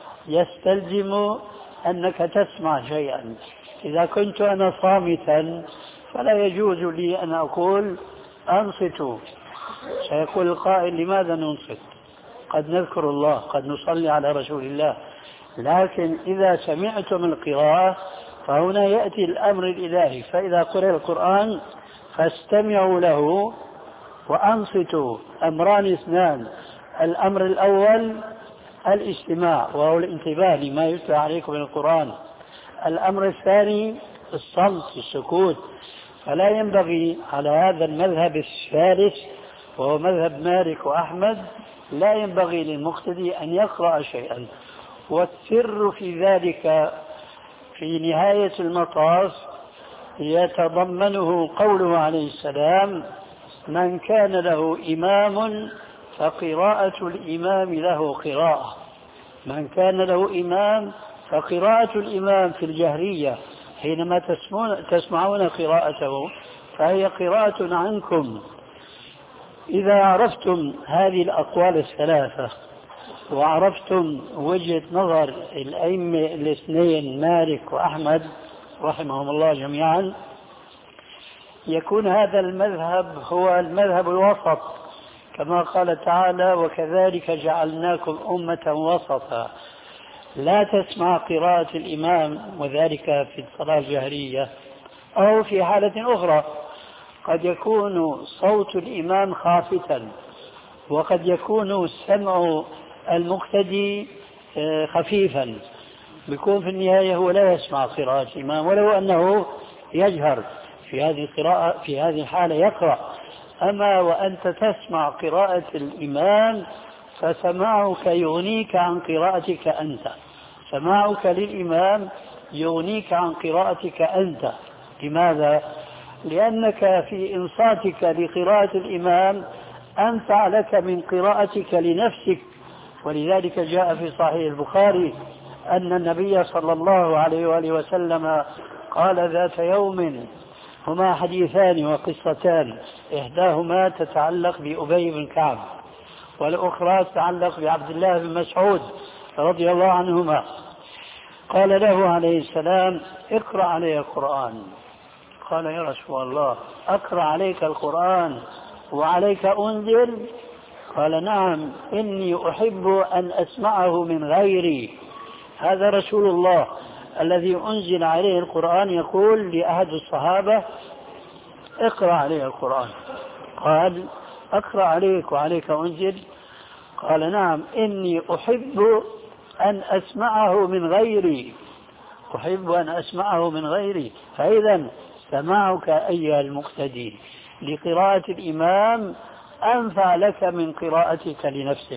يستلزم أنك تسمع شيئا. إذا كنت أنا صامتا فلا يجوز لي أن أقول أنصتوا. سيقول القائل: لماذا ننصت؟ قد نذكر الله، قد نصلي على رسول الله. لكن إذا سمعتم القراءة فهنا يأتي الأمر الإلهي: فإذا قرأ القرآن فاستمعوا له وأنصتوا. أمران اثنان: الأمر الأول الاستماع وهو الانتباه لما يتلى عليكم من القرآن. الأمر الثاني الصمت، السكوت. فلا ينبغي على هذا المذهب الثالث وهو مذهب مالك وأحمد، لا ينبغي للمقتدي أن يقرأ شيئا. والسر في ذلك في نهاية المطاف يتضمنه قوله عليه السلام: من كان له إمام فقراءة الإمام له قراءة. من كان له إمام فقراءة الإمام في الجهرية حينما تسمعون قراءته فهي قراءة عنكم. إذا عرفتم هذه الأقوال الثلاثة وعرفتم وجهة نظر الأئمة الاثنين مالك وأحمد رحمهم الله جميعا، يكون هذا المذهب هو المذهب الوسط، كما قال تعالى: وكذلك جعلناكم أمة وسطا. لا تسمع قراءة الإمام، وذلك في الصلاة الجهرية أو في حالة أخرى. قد يكون صوت الإمام خافتا، وقد يكون سمع المقتدي خفيفا، بيكون في النهاية هو لا يسمع قراءة الإمام ولو أنه يجهر في هذه القراءة، في هذه الحالة يقرأ. أما وأنت تسمع قراءة الإمام فسماعك يغنيك عن قراءتك أنت. سماعك للإمام يغنيك عن قراءتك أنت. لماذا؟ لأنك في إنصاتك لقراءة الإمام أنفع لك من قراءتك لنفسك. ولذلك جاء في صحيح البخاري أن النبي صلى الله عليه وآله وسلم قال ذات يوم: هما حديثان وقصتان، إحداهما تتعلق بأبي بن كعب والأخرى تتعلق بعبد الله بن مسعود رضي الله عنهما. قال له عليه السلام: اقرأ علي القرآن. قال: يا رسول الله، أقرأ عليك القرآن وعليك أنزل؟ قال: نعم، إني أحب أن أسمعه من غيري. هذا رسول الله الذي أنزل عليه القرآن يقول لأحد الصحابة: اقرأ عليه القرآن. قال: أقرأ عليك وعليك أنزل؟ قال: نعم، إني أحب أن أسمعه من غيري. أحب أن أسمعه من غيري. فإذا سماعك أيها المقتدي لقراءة الإمام أنفع لك من قراءتك لنفسك.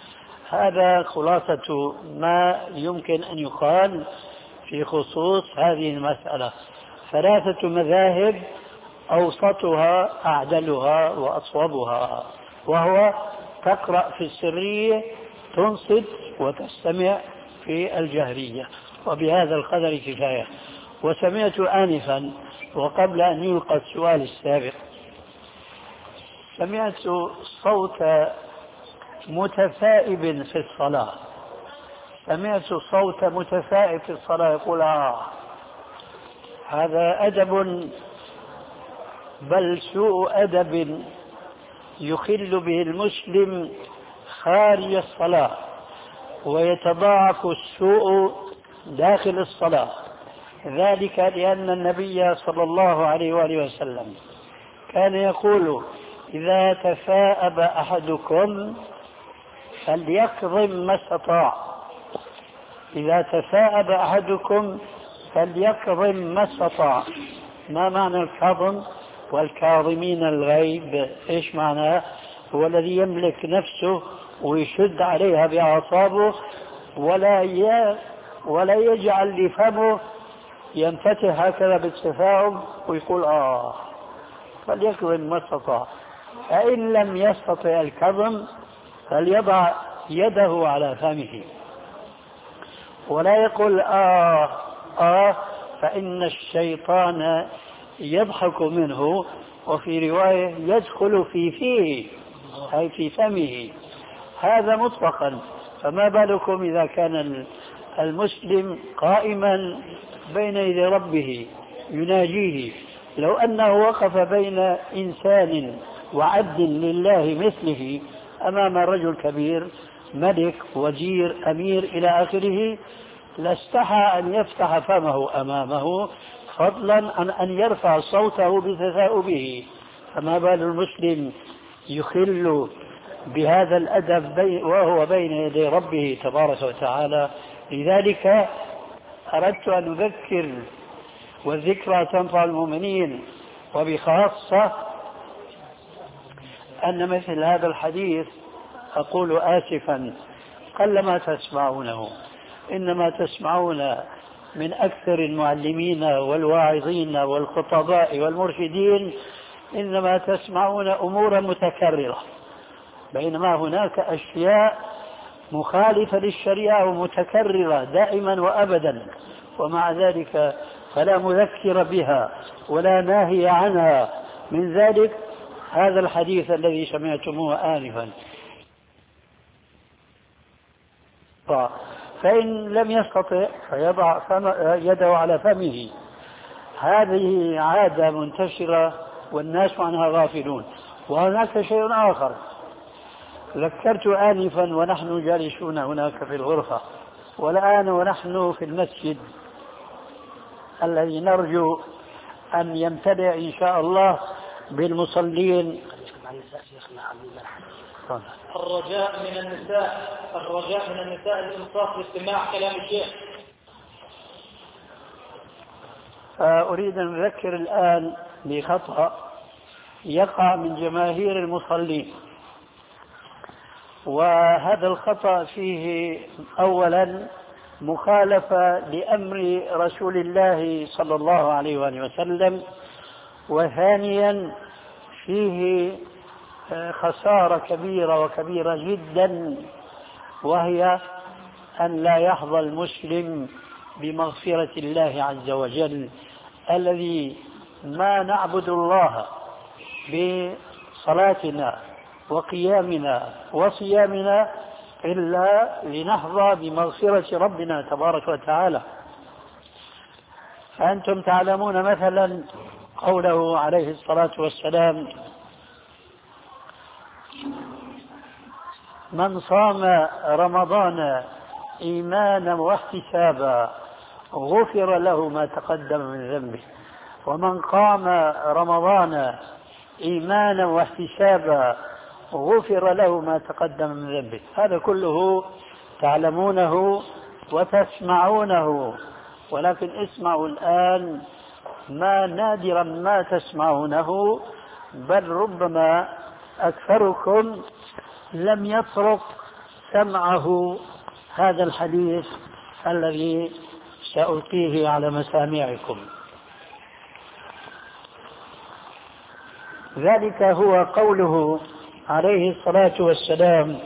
هذا خلاصة ما يمكن أن يقال في خصوص هذه المسألة. ثلاثة مذاهب أوسطها أعدلها وأصوبها، وهو تقرأ في السرية تنصت وتستمع في الجهرية، وبهذا القدر كفاية. وسمعت آنفا وقبل أن يلقى السؤال السابق سمعت صوت متثائب في الصلاة، سمعت صوت متثائب في الصلاة يقول آه. هذا أدب، بل سوء أدب يخل به المسلم خارج الصلاة، ويتضاعف السوء داخل الصلاة. ذلك لأن النبي صلى الله عليه وآله وسلم كان يقول إذا تثاءب أحدكم فليكظم ما استطاع، إذا تثاءب أحدكم فليكظم ما استطاع. ما معنى الكظم؟ والكاظمين الغيظ إيش معناه؟ هو الذي يملك نفسه ويشد عليها بأعصابه ولا ي... ولا يجعل لفمه ينفتح هكذا بالتفاهم ويقول آه، فليكظم ما استطاع. فإن لم يستطع الكظم فليضع يده على فمه ولا يقول آه آه، فإن الشيطان يضحك منه، وفي رواية يدخل في فيه أي في فمه، هذا مطلقا. فما بالكم إذا كان المسلم قائما بين يدي ربه يناجيه، لو أنه وقف بين إنسان وعبد لله مثله أمام رجل كبير ملك وزير أمير إلى آخره لاستحى أن يفتح فمه أمامه، فضلا عن أن يرفع صوته بتثاؤبه. فما بال المسلم يخل بهذا الأدب وهو بين يدي ربه تبارك وتعالى. لذلك أردت أن أذكر، والذكرى تنفع المؤمنين، وبخاصة أن مثل هذا الحديث أقول آسفا قلما تسمعونه، إنما تسمعون من أكثر المعلمين والواعظين والخطباء والمرشدين، إنما تسمعون أمورا متكررة، بينما هناك أشياء مخالفة للشريعة ومتكررة دائما وأبدا، ومع ذلك فلا مذكر بها ولا ناهي عنها. من ذلك هذا الحديث الذي سمعتموه آنفا. فإن لم يستطع فيضع يده على فمه. هذه عادة منتشرة والناس عنها غافلون. وهناك شيء آخر ذكرت آنفا ونحن جالسون هناك في الغرفة، والآن ونحن في المسجد الذي نرجو أن يمتلئ إن شاء الله بالمصلين. الرجاء من النساء الرجاء من النساء الإنصاف لاستماع كلام الشيخ. أريد أن أذكر الآن بخطأ يقع من جماهير المصلين، وهذا الخطأ فيه أولا مخالفة لأمر رسول الله صلى الله عليه وآله وسلم، وثانيا فيه خسارة كبيرة وكبيرة جدا، وهي أن لا يحظى المسلم بمغفرة الله عز وجل، الذي ما نعبد الله بصلاتنا وقيامنا وصيامنا إلا لنحظى بمغفرة ربنا تبارك وتعالى. فأنتم تعلمون مثلا قوله عليه الصلاة والسلام: من صام رمضان إيمانا واحتسابا غفر له ما تقدم من ذنبه، ومن قام رمضان إيمانا واحتسابا غفر له ما تقدم من ذنبه. هذا كله تعلمونه وتسمعونه، ولكن اسمعوا الآن ما نادرا ما تسمعونه، بل ربما أكثركم لم يطرق سمعه هذا الحديث الذي سألقيه على مسامعكم. ذلك هو قوله عليه الصلاة والسلام،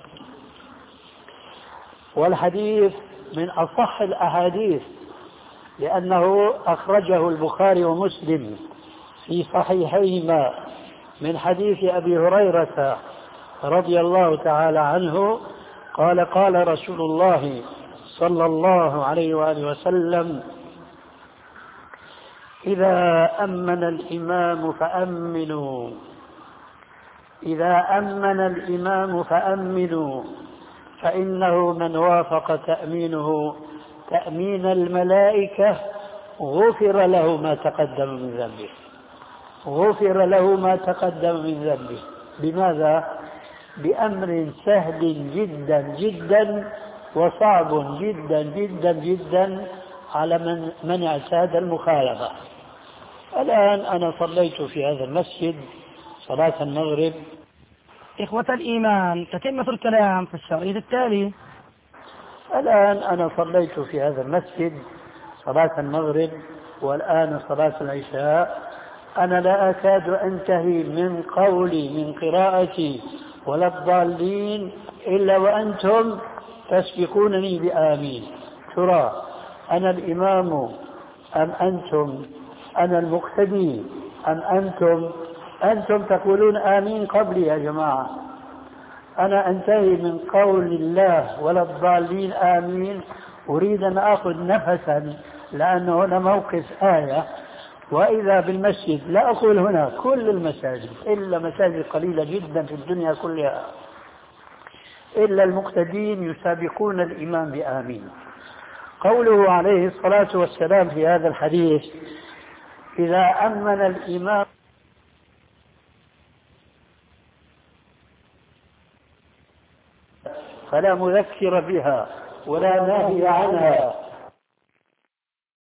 والحديث من أصح الأحاديث لأنه أخرجه البخاري ومسلم في صحيحيهما من حديث أبي هريرة رضي الله تعالى عنه قال قال رسول الله صلى الله عليه وآله وسلم: إذا أمن الإمام فأمنوا إذا أمن الإمام فأمنوا فإنه من وافق تأمينه تأمين الملائكة غفر له ما تقدم من ذنبه غفر له ما تقدم من ذنبه. بماذا؟ بأمر سهل جدا جدا وصعب جدا جدا جدا على من, من اعتاد المخالفة. الآن أنا صليت في هذا المسجد صلاة المغرب. إخوة الإيمان، تتمة الكلام في الشريط التالي. الآن أنا صليت في هذا المسجد صلاة المغرب والآن صلاة العشاء. أنا لا أكاد أنتهي من قولي من قراءتي ولا الضالين إلا وأنتم تسبقونني بآمين. ترى أنا الإمام أم أنتم؟ أنا المقتدي أم أنتم؟ أنتم تقولون آمين قبلي يا جماعة. أنا أنتهي من قول الله ولا الضالين آمين، أريد أن أخذ نفسا لأن هنا موقف آية، وإذا بالمسجد لا أقول هنا كل المساجد إلا مساجد قليلة جدا في الدنيا كلها إلا المقتدين يسابقون الإمام بآمين. قوله عليه الصلاة والسلام في هذا الحديث: إذا أمن الإمام فلا مذكر بها ولا ناهي عنها